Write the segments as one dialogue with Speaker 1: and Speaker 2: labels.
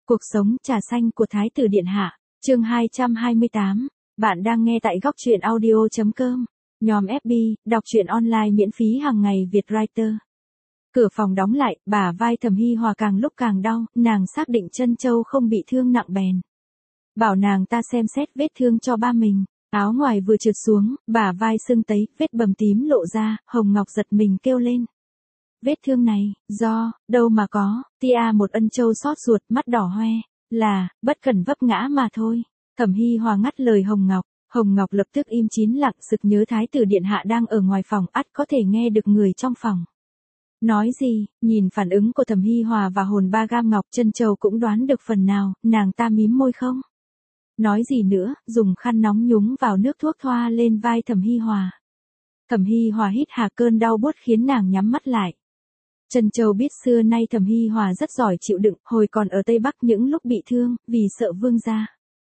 Speaker 1: Cuộc sống trà xanh của Thái tử Điện Hạ, chương 228, bạn đang nghe tại góc truyện audio.com, nhóm FB, đọc truyện online miễn phí hàng ngày Việt Writer. Cửa phòng đóng lại, bả vai Thẩm Hi Hòa càng lúc càng đau, nàng xác định Trân Châu không bị thương nặng bèn. Bảo nàng ta xem xét vết thương cho ba mình, áo ngoài vừa trượt xuống, bả vai sưng tấy, vết bầm tím lộ ra, Hồng Ngọc giật mình kêu lên. Vết thương này, đâu mà có, tia một ân châu xót ruột, mắt đỏ hoe, bất cẩn vấp ngã mà thôi. Thẩm Hi Hòa ngắt lời Hồng Ngọc lập tức im chín lặng, sực nhớ Thái tử Điện Hạ đang ở ngoài phòng, ắt có thể nghe được người trong phòng. Nói gì, nhìn phản ứng của Thẩm Hi Hòa và hồn ba gam ngọc, Trân Châu cũng đoán được phần nào, nàng ta mím môi không nói gì nữa, dùng khăn nóng nhúng vào nước thuốc thoa lên vai Thẩm Hi Hòa. Thẩm Hi Hòa hít hà, cơn đau buốt khiến nàng nhắm mắt lại. Trân Châu biết xưa nay Thẩm Hi Hòa rất giỏi chịu đựng, hồi còn ở Tây Bắc những lúc bị thương, vì sợ vương gia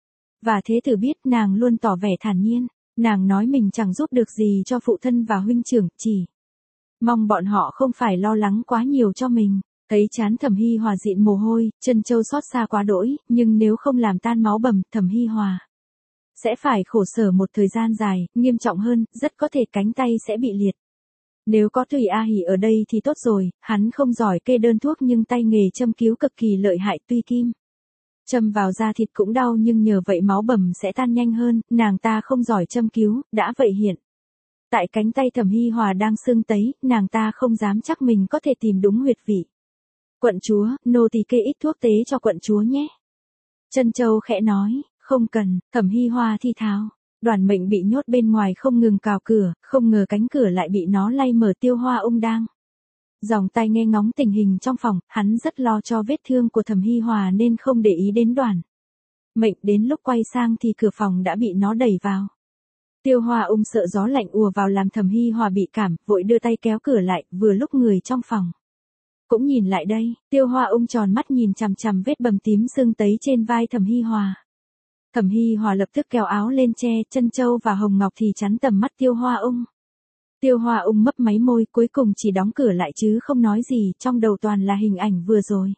Speaker 1: và thế tử biết, nàng luôn tỏ vẻ thản nhiên. Nàng nói mình chẳng giúp được gì cho phụ thân và huynh trưởng, chỉ mong bọn họ không phải lo lắng quá nhiều cho mình. Thấy trán Thẩm Hi Hòa dịn mồ hôi, Trân Châu xót xa quá đỗi, nhưng nếu không làm tan máu bầm, Thẩm Hi Hòa sẽ phải khổ sở một thời gian dài, nghiêm trọng hơn, rất có thể cánh tay sẽ bị liệt. Nếu có Thủy A Hỉ ở đây thì tốt rồi, hắn không giỏi kê đơn thuốc nhưng tay nghề châm cứu cực kỳ lợi hại, tuy kim châm vào da thịt cũng đau nhưng nhờ vậy máu bầm sẽ tan nhanh hơn, nàng ta không giỏi châm cứu, đã vậy hiện tại cánh tay Thẩm Hi Hòa đang sưng tấy, nàng ta không dám chắc mình có thể tìm đúng huyệt vị. Quận chúa, nô tỳ kê ít thuốc tế cho quận chúa nhé. Trân Châu khẽ nói, không cần, Thẩm Hi Hòa thi tháo. Đoàn Mệnh bị nhốt bên ngoài không ngừng cào cửa, không ngờ cánh cửa lại bị nó lay mở. Tiêu Hoa Ung đang dòng tay nghe ngóng tình hình trong phòng, hắn rất lo cho vết thương của Thẩm Hi Hòa nên không để ý đến Đoàn Mệnh, đến lúc quay sang thì cửa phòng đã bị nó đẩy vào. Tiêu Hoa Ung sợ gió lạnh ùa vào làm Thẩm Hi Hòa bị cảm, vội đưa tay kéo cửa lại, vừa lúc người trong phòng cũng nhìn lại đây. Tiêu Hoa Ung tròn mắt nhìn chằm chằm vết bầm tím sưng tấy trên vai Thẩm Hi Hòa. Thẩm Hi Hòa lập tức kéo áo lên che, Trân Châu và Hồng Ngọc thì chắn tầm mắt Tiêu Hoa Ung. Tiêu Hoa Ung mấp máy môi, cuối cùng chỉ đóng cửa lại chứ không nói gì, trong đầu toàn là hình ảnh vừa rồi.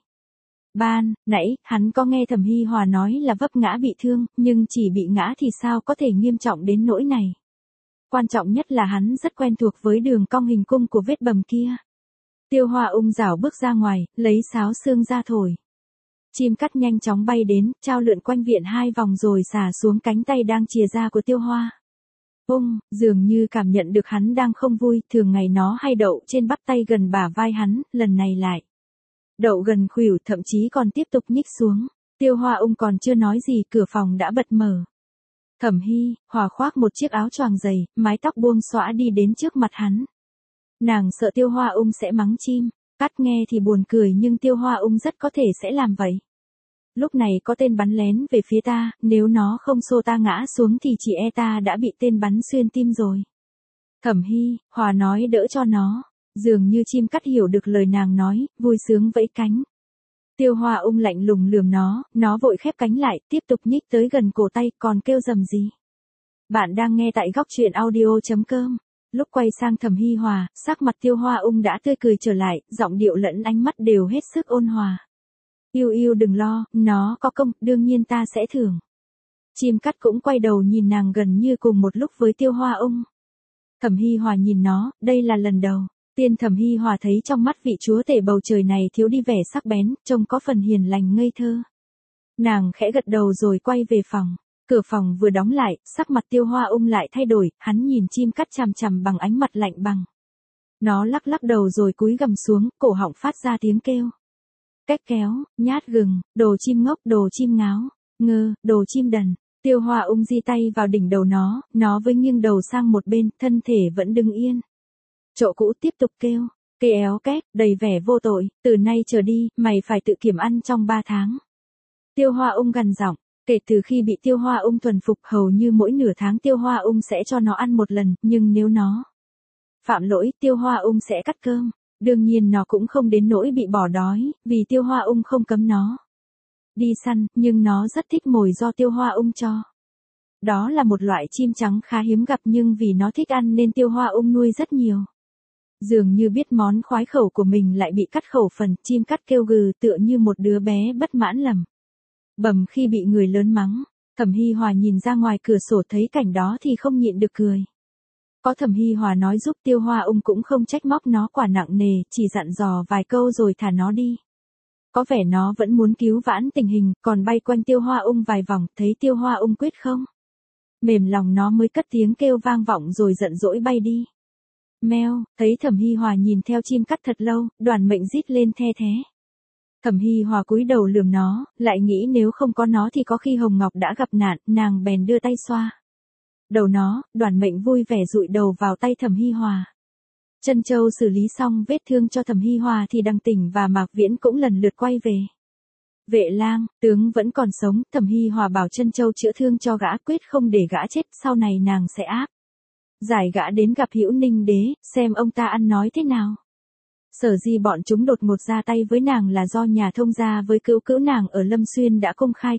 Speaker 1: Nãy, hắn có nghe Thẩm Hi Hòa nói là vấp ngã bị thương, nhưng chỉ bị ngã thì sao có thể nghiêm trọng đến nỗi này. Quan trọng nhất là hắn rất quen thuộc với đường cong hình cung của vết bầm kia. Tiêu Hoa Ung rảo bước ra ngoài, lấy sáo xương ra thổi. Chim cắt nhanh chóng bay đến, trao lượn quanh viện 2 vòng rồi xả xuống cánh tay đang chìa ra của Tiêu Hoa Ung, dường như cảm nhận được hắn đang không vui, thường ngày nó hay đậu trên bắp tay gần bả vai hắn, lần này lại đậu gần khuỷu, thậm chí còn tiếp tục nhích xuống. Tiêu Hoa Ung còn chưa nói gì, cửa phòng đã bật mở. Thẩm Hi Hòa khoác một chiếc áo choàng dày, mái tóc buông xõa đi đến trước mặt hắn. Nàng sợ Tiêu Hoa Ung sẽ mắng chim cắt, nghe thì buồn cười nhưng Tiêu Hoa Ung rất có thể sẽ làm vậy. Lúc này có tên bắn lén về phía ta, nếu nó không xô ta ngã xuống thì chỉ e ta đã bị tên bắn xuyên tim rồi. Thẩm Hi Hòa nói đỡ cho nó, dường như chim cắt hiểu được lời nàng nói, vui sướng vẫy cánh. Tiêu Hoa Ung lạnh lùng lườm nó vội khép cánh lại, tiếp tục nhích tới gần cổ tay, còn kêu rầm gì. Bạn đang nghe tại góc truyện audio.com. Lúc quay sang Thẩm Hi Hòa, sắc mặt Tiêu Hoa Ung đã tươi cười trở lại, giọng điệu lẫn ánh mắt đều hết sức ôn hòa. Yêu đừng lo, nó có công, đương nhiên ta sẽ thưởng. Chim cắt cũng quay đầu nhìn nàng gần như cùng một lúc với Tiêu Hoa Ung. Thẩm Hi Hòa nhìn nó, đây là lần đầu tiên Thẩm Hi Hòa thấy trong mắt vị chúa tể bầu trời này thiếu đi vẻ sắc bén, trông có phần hiền lành ngây thơ. Nàng khẽ gật đầu rồi quay về phòng. Cửa phòng vừa đóng lại, sắc mặt Tiêu Hoa Ung lại thay đổi, hắn nhìn chim cắt chằm chằm bằng ánh mặt lạnh băng. Nó lắc đầu rồi cúi gằm xuống, cổ họng phát ra tiếng kêu. Cách kéo, nhát gừng, đồ chim ngốc, đồ chim ngáo, đồ chim đần. Tiêu Hoa Ung di tay vào đỉnh đầu nó với nghiêng đầu sang một bên, thân thể vẫn đứng yên. Chỗ cũ tiếp tục kêu, kê éo két, đầy vẻ vô tội, từ nay trở đi, mày phải tự kiểm ăn trong 3 tháng. Tiêu Hoa Ung gằn giọng. Kể từ khi bị Tiêu Hoa Ung thuần phục, hầu như mỗi nửa tháng Tiêu Hoa Ung sẽ cho nó ăn một lần, nhưng nếu nó phạm lỗi, Tiêu Hoa Ung sẽ cắt cơm. Đương nhiên nó cũng không đến nỗi bị bỏ đói, vì Tiêu Hoa Ung không cấm nó đi săn, nhưng nó rất thích mồi do Tiêu Hoa Ung cho. Đó là một loại chim trắng khá hiếm gặp nhưng vì nó thích ăn nên Tiêu Hoa Ung nuôi rất nhiều. Dường như biết món khoái khẩu của mình lại bị cắt khẩu phần, chim cắt kêu gừ tựa như một đứa bé bất mãn lầm Bầm khi bị người lớn mắng, Thẩm Hi Hòa nhìn ra ngoài cửa sổ thấy cảnh đó thì không nhịn được cười. Có Thẩm Hi Hòa nói giúp Tiêu Hoa Ung cũng không trách móc nó quả nặng nề, chỉ dặn dò vài câu rồi thả nó đi. Có vẻ nó vẫn muốn cứu vãn tình hình, còn bay quanh Tiêu Hoa Ung vài vòng, thấy Tiêu Hoa Ung quyết không. Mềm lòng nó mới cất tiếng kêu vang vọng rồi giận dỗi bay đi. Meo, thấy Thẩm Hi Hòa nhìn theo chim cắt thật lâu, Đoàn Mệnh rít lên the thé. Thẩm Hi Hòa cúi đầu lườm nó, lại nghĩ nếu không có nó thì có khi Hồng Ngọc đã gặp nạn, nàng bèn đưa tay xoa đầu nó, Đoàn Mệnh vui vẻ dụi đầu vào tay Thẩm Hi Hòa. Trân Châu xử lý xong vết thương cho Thẩm Hi Hòa thì Đằng Tỉnh và Mạc Viễn cũng lần lượt quay về. Vệ lang, tướng vẫn còn sống, Thẩm Hi Hòa bảo Trân Châu chữa thương cho gã, quyết không để gã chết, sau này nàng sẽ áp giải gã đến gặp Hữu Ninh Đế, xem ông ta ăn nói thế nào. Sở dĩ bọn chúng đột ngột ra tay với nàng là do nhà thông gia với cữu nàng ở Lâm Xuyên đã công khai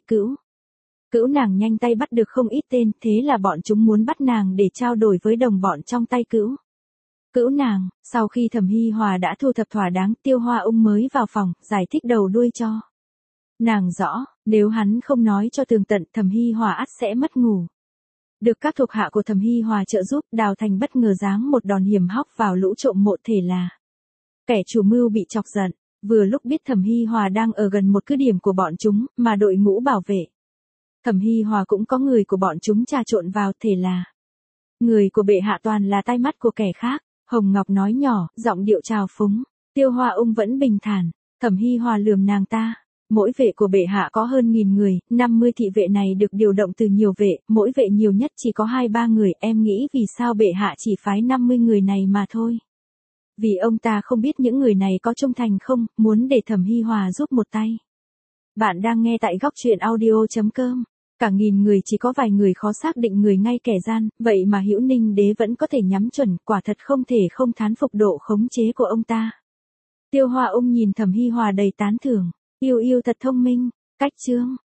Speaker 1: cữu nàng nhanh tay bắt được không ít tên, thế là bọn chúng muốn bắt nàng để trao đổi với đồng bọn trong tay cữu nàng. Sau khi Thẩm Hi Hòa đã thu thập thỏa đáng, Tiêu Hoa Ung mới vào phòng, giải thích đầu đuôi cho nàng rõ, nếu hắn không nói cho tường tận Thẩm Hi Hòa ắt sẽ mất ngủ. Được các thuộc hạ của Thẩm Hi Hòa trợ giúp, Đào Thành bất ngờ giáng một đòn hiểm hóc vào lũ trộm mộ, thể là kẻ chủ mưu bị chọc giận. Vừa lúc biết Thẩm Hi Hòa đang ở gần một cứ điểm của bọn chúng, mà đội ngũ bảo vệ Thẩm Hi Hòa cũng có người của bọn chúng trà trộn vào, thể là người của bệ hạ toàn là tai mắt của kẻ khác. Hồng Ngọc nói nhỏ, giọng điệu trào phúng. Tiêu Hoa Ung vẫn bình thản. Thẩm Hi Hòa lườm nàng ta. Mỗi vệ của bệ hạ có hơn 1000 người, 50 thị vệ này được điều động từ nhiều vệ, mỗi vệ nhiều nhất chỉ có 2-3 người, em nghĩ vì sao bệ hạ chỉ phái 50 người này mà thôi. Vì ông ta không biết những người này có trung thành không, muốn để Thẩm Hi Hòa giúp một tay. Bạn đang nghe tại góc truyện audio.com. Cả 1000 người chỉ có vài người khó xác định người ngay kẻ gian, vậy mà Hữu Ninh Đế vẫn có thể nhắm chuẩn, quả thật không thể không thán phục độ khống chế của ông ta. Tiêu Hoa Ung nhìn Thẩm Hi Hòa đầy tán thưởng, yêu thật thông minh, cách chương.